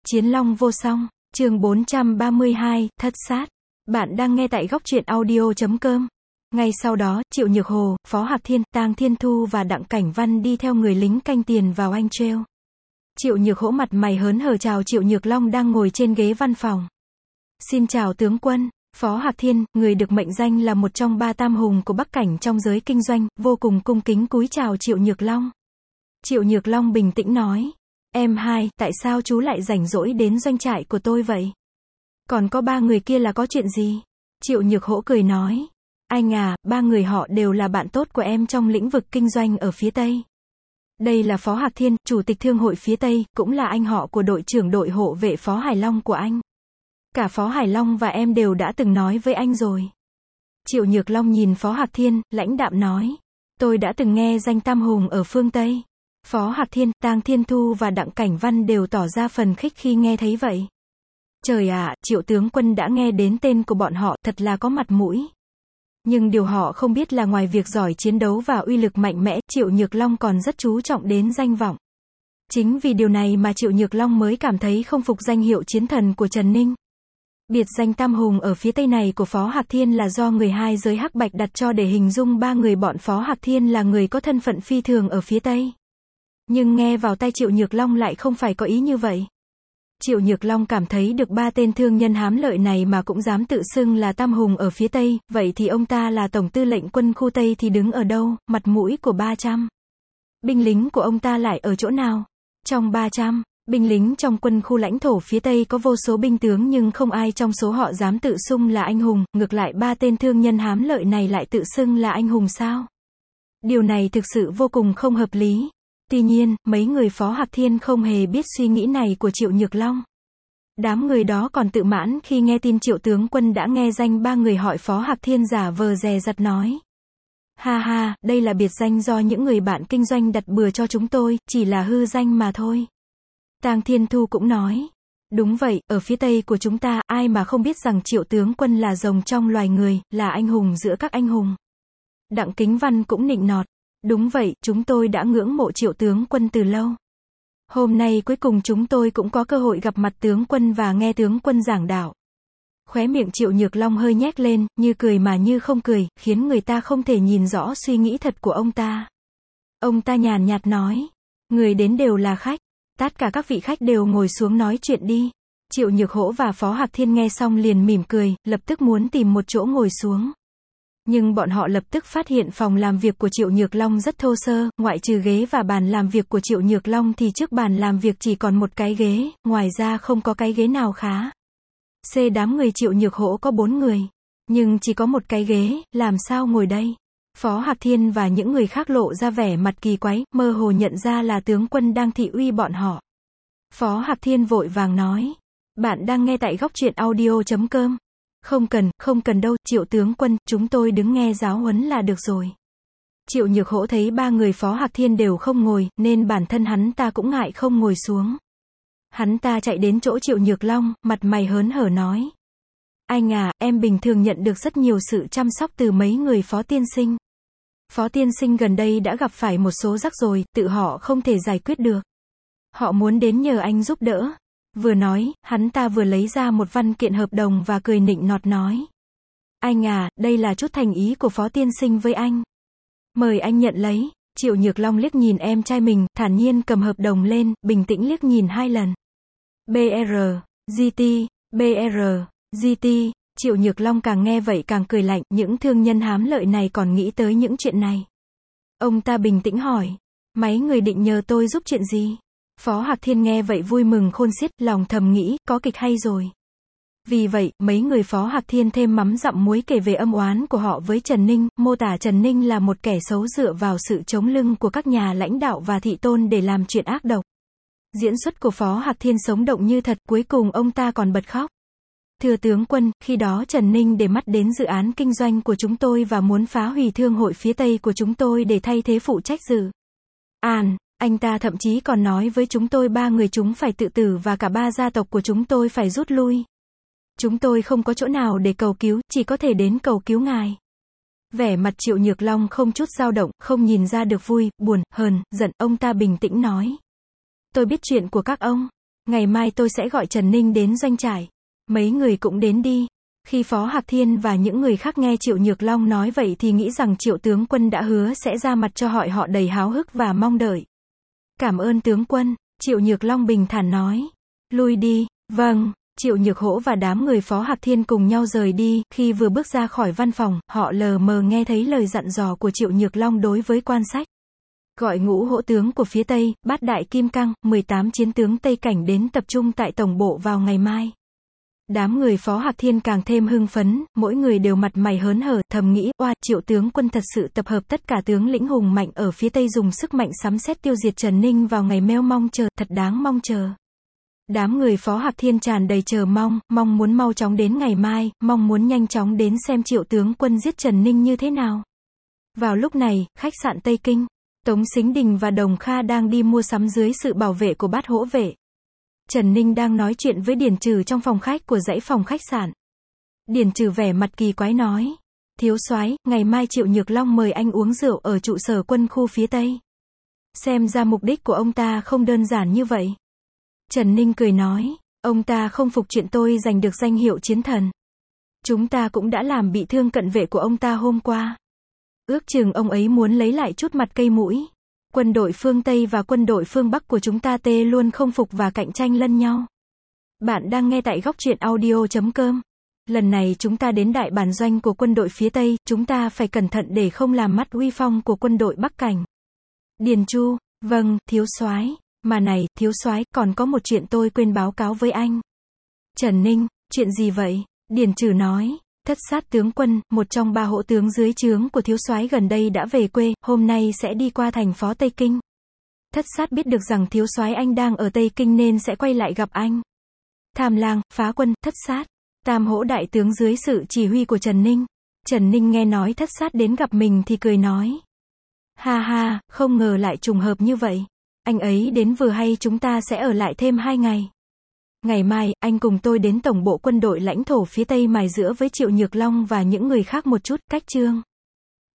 Chiến long vô song, chương 432, thất sát. Bạn đang nghe tại góc truyện audio.com. Ngay sau đó, Triệu Nhược Hồ, Phó Hạc Thiên, Tang Thiên Thu và Đặng Cảnh Văn đi theo người lính canh tiền vào Anh Trail. Triệu Nhược Hỗ mặt mày hớn hở chào Triệu Nhược Long đang ngồi trên ghế văn phòng. Xin chào tướng quân. Phó Hạc Thiên, người được mệnh danh là một trong ba tam hùng của Bắc Cảnh trong giới kinh doanh, vô cùng cung kính cúi chào Triệu Nhược Long. Triệu Nhược Long bình tĩnh nói. Em hai, tại sao chú lại rảnh rỗi đến doanh trại của tôi vậy? Còn có ba người kia là có chuyện gì? Triệu Nhược Hỗ cười nói. Anh à, ba người họ đều là bạn tốt của em trong lĩnh vực kinh doanh ở phía Tây. Đây là Phó Hạc Thiên, chủ tịch thương hội phía Tây, cũng là anh họ của đội trưởng đội hộ vệ Phó Hải Long của anh. Cả Phó Hải Long và em đều đã từng nói với anh rồi. Triệu Nhược Long nhìn Phó Hạc Thiên, lãnh đạm nói. Tôi đã từng nghe danh tam hùng ở phương Tây. Phó Hạc Thiên, Tang Thiên Thu và Đặng Cảnh Văn đều tỏ ra phần khích khi nghe thấy vậy. Trời ạ, Triệu tướng quân đã nghe đến tên của bọn họ, thật là có mặt mũi. Nhưng điều họ không biết là ngoài việc giỏi chiến đấu và uy lực mạnh mẽ, Triệu Nhược Long còn rất chú trọng đến danh vọng. Chính vì điều này mà Triệu Nhược Long mới cảm thấy không phục danh hiệu chiến thần của Trần Ninh. Biệt danh tam hùng ở phía Tây này của Phó Hạc Thiên là do người hai giới hắc bạch đặt cho để hình dung ba người bọn Phó Hạc Thiên là người có thân phận phi thường ở phía Tây. Nhưng nghe vào tai Triệu Nhược Long lại không phải có ý như vậy. Triệu Nhược Long cảm thấy được ba tên thương nhân hám lợi này mà cũng dám tự xưng là tam hùng ở phía Tây, vậy thì ông ta là tổng tư lệnh quân khu Tây thì đứng ở đâu, mặt mũi của 300 binh lính của ông ta lại ở chỗ nào? Trong 300 binh lính trong quân khu lãnh thổ phía Tây có vô số binh tướng nhưng không ai trong số họ dám tự xưng là anh hùng, ngược lại ba tên thương nhân hám lợi này lại tự xưng là anh hùng sao? Điều này thực sự vô cùng không hợp lý. Tuy nhiên, mấy người Phó Hạc Thiên không hề biết suy nghĩ này của Triệu Nhược Long. Đám người đó còn tự mãn khi nghe tin Triệu tướng quân đã nghe danh ba người họ Phó Hạc Thiên giả vờ dè dặt nói. Ha ha, đây là biệt danh do những người bạn kinh doanh đặt bừa cho chúng tôi, chỉ là hư danh mà thôi. Tang Thiên Thu cũng nói. Đúng vậy, ở phía Tây của chúng ta, ai mà không biết rằng Triệu tướng quân là rồng trong loài người, là anh hùng giữa các anh hùng. Đặng Kính Văn cũng nịnh nọt. Đúng vậy, chúng tôi đã ngưỡng mộ Triệu tướng quân từ lâu. Hôm nay cuối cùng chúng tôi cũng có cơ hội gặp mặt tướng quân và nghe tướng quân giảng đạo. Khóe miệng Triệu Nhược Long hơi nhếch lên, như cười mà như không cười, khiến người ta không thể nhìn rõ suy nghĩ thật của ông ta. Ông ta nhàn nhạt nói, người đến đều là khách, tất cả các vị khách đều ngồi xuống nói chuyện đi. Triệu Nhược Hỗ và Phó Hạc Thiên nghe xong liền mỉm cười, lập tức muốn tìm một chỗ ngồi xuống. Nhưng bọn họ lập tức phát hiện phòng làm việc của Triệu Nhược Long rất thô sơ, ngoại trừ ghế và bàn làm việc của Triệu Nhược Long thì trước bàn làm việc chỉ còn một cái ghế, ngoài ra không có cái ghế nào khá. Đám người Triệu Nhược Hỗ có 4 người, nhưng chỉ có một cái ghế, làm sao ngồi đây? Phó Hạc Thiên và những người khác lộ ra vẻ mặt kỳ quái, mơ hồ nhận ra là tướng quân đang thị uy bọn họ. Phó Hạc Thiên vội vàng nói, bạn đang nghe tại góc truyện audio.com. Không cần đâu, Triệu tướng quân, chúng tôi đứng nghe giáo huấn là được rồi. Triệu Nhược Hỗ thấy ba người Phó Hạc Thiên đều không ngồi, nên bản thân hắn ta cũng ngại không ngồi xuống. Hắn ta chạy đến chỗ Triệu Nhược Long, mặt mày hớn hở nói. Anh à, em bình thường nhận được rất nhiều sự chăm sóc từ mấy người Phó tiên sinh. Phó tiên sinh gần đây đã gặp phải một số rắc rối, tự họ không thể giải quyết được. Họ muốn đến nhờ anh giúp đỡ. Vừa nói, hắn ta vừa lấy ra một văn kiện hợp đồng và cười nịnh nọt nói. Anh à, đây là chút thành ý của Phó tiên sinh với anh. Mời anh nhận lấy. Triệu Nhược Long liếc nhìn em trai mình, thản nhiên cầm hợp đồng lên, bình tĩnh liếc nhìn 2 lần. BR, GT. Triệu Nhược Long càng nghe vậy càng cười lạnh, những thương nhân hám lợi này còn nghĩ tới những chuyện này. Ông ta bình tĩnh hỏi. Mấy người định nhờ tôi giúp chuyện gì? Phó Hạc Thiên nghe vậy vui mừng khôn xiết, lòng thầm nghĩ, có kịch hay rồi. Vì vậy, mấy người Phó Hạc Thiên thêm mắm dặm muối kể về âm oán của họ với Trần Ninh, mô tả Trần Ninh là một kẻ xấu dựa vào sự chống lưng của các nhà lãnh đạo và thị tôn để làm chuyện ác độc. Diễn xuất của Phó Hạc Thiên sống động như thật, cuối cùng ông ta còn bật khóc. Thưa tướng quân, khi đó Trần Ninh để mắt đến dự án kinh doanh của chúng tôi và muốn phá hủy thương hội phía Tây của chúng tôi để thay thế phụ trách dự án. Anh ta thậm chí còn nói với chúng tôi ba người chúng phải tự tử và cả ba gia tộc của chúng tôi phải rút lui. Chúng tôi không có chỗ nào để cầu cứu, chỉ có thể đến cầu cứu ngài. Vẻ mặt Triệu Nhược Long không chút dao động, không nhìn ra được vui, buồn, hờn, giận, ông ta bình tĩnh nói. Tôi biết chuyện của các ông. Ngày mai tôi sẽ gọi Trần Ninh đến doanh trại. Mấy người cũng đến đi. Khi Phó Hạc Thiên và những người khác nghe Triệu Nhược Long nói vậy thì nghĩ rằng Triệu tướng quân đã hứa sẽ ra mặt cho họ đầy háo hức và mong đợi. Cảm ơn tướng quân, Triệu Nhược Long bình thản nói. Lui đi, vâng. Triệu Nhược Hỗ và đám người Phó Hạc Thiên cùng nhau rời đi, khi vừa bước ra khỏi văn phòng, họ lờ mờ nghe thấy lời dặn dò của Triệu Nhược Long đối với quan sách. Gọi ngũ hỗ tướng của phía Tây, Bát Đại Kim Cang, 18 chiến tướng Tây Cảnh đến tập trung tại tổng bộ vào ngày mai. Đám người Phó Hạc Thiên càng thêm hưng phấn, mỗi người đều mặt mày hớn hở, thầm nghĩ, oa, Triệu tướng quân thật sự tập hợp tất cả tướng lĩnh hùng mạnh ở phía Tây dùng sức mạnh sắm xét tiêu diệt Trần Ninh vào ngày meo mong chờ, thật đáng mong chờ. Đám người Phó Hạc Thiên tràn đầy chờ mong, mong muốn mau chóng đến ngày mai, mong muốn nhanh chóng đến xem Triệu tướng quân giết Trần Ninh như thế nào. Vào lúc này, khách sạn Tây Kinh, Tống Sính Đình và Đồng Kha đang đi mua sắm dưới sự bảo vệ của Bát Hỗ vệ. Trần Ninh đang nói chuyện với Điền Trừ trong phòng khách của dãy phòng khách sạn. Điền Trừ vẻ mặt kỳ quái nói. Thiếu soái, ngày mai Triệu Nhược Long mời anh uống rượu ở trụ sở quân khu phía Tây. Xem ra mục đích của ông ta không đơn giản như vậy. Trần Ninh cười nói. Ông ta không phục chuyện tôi giành được danh hiệu chiến thần. Chúng ta cũng đã làm bị thương cận vệ của ông ta hôm qua. Ước chừng ông ấy muốn lấy lại chút mặt cây mũi. Quân đội phương Tây và quân đội phương Bắc của chúng ta luôn không phục và cạnh tranh lẫn nhau. Bạn đang nghe tại góc truyện audio.com. Lần này chúng ta đến đại bản doanh của quân đội phía Tây, chúng ta phải cẩn thận để không làm mất uy phong của quân đội Bắc Cảnh. Điền Chu, vâng, thiếu soái. Mà này, thiếu soái, còn có một chuyện tôi quên báo cáo với anh. Trần Ninh, chuyện gì vậy? Điền Trừ nói. Thất Sát tướng quân, một trong 3 hỗ tướng dưới trướng của thiếu soái gần đây đã về quê, hôm nay sẽ đi qua thành phố Tây Kinh. Thất Sát biết được rằng thiếu soái anh đang ở Tây Kinh nên sẽ quay lại gặp anh. Tham Lang, Phá Quân, Thất Sát, Tam hỗ đại tướng dưới sự chỉ huy của Trần Ninh. Trần Ninh nghe nói Thất Sát đến gặp mình thì cười nói. Ha ha, không ngờ lại trùng hợp như vậy. Anh ấy đến vừa hay chúng ta sẽ ở lại thêm 2 ngày. Ngày mai, anh cùng tôi đến tổng bộ quân đội lãnh thổ phía Tây mài giũa với Triệu Nhược Long và những người khác một chút, cách chương.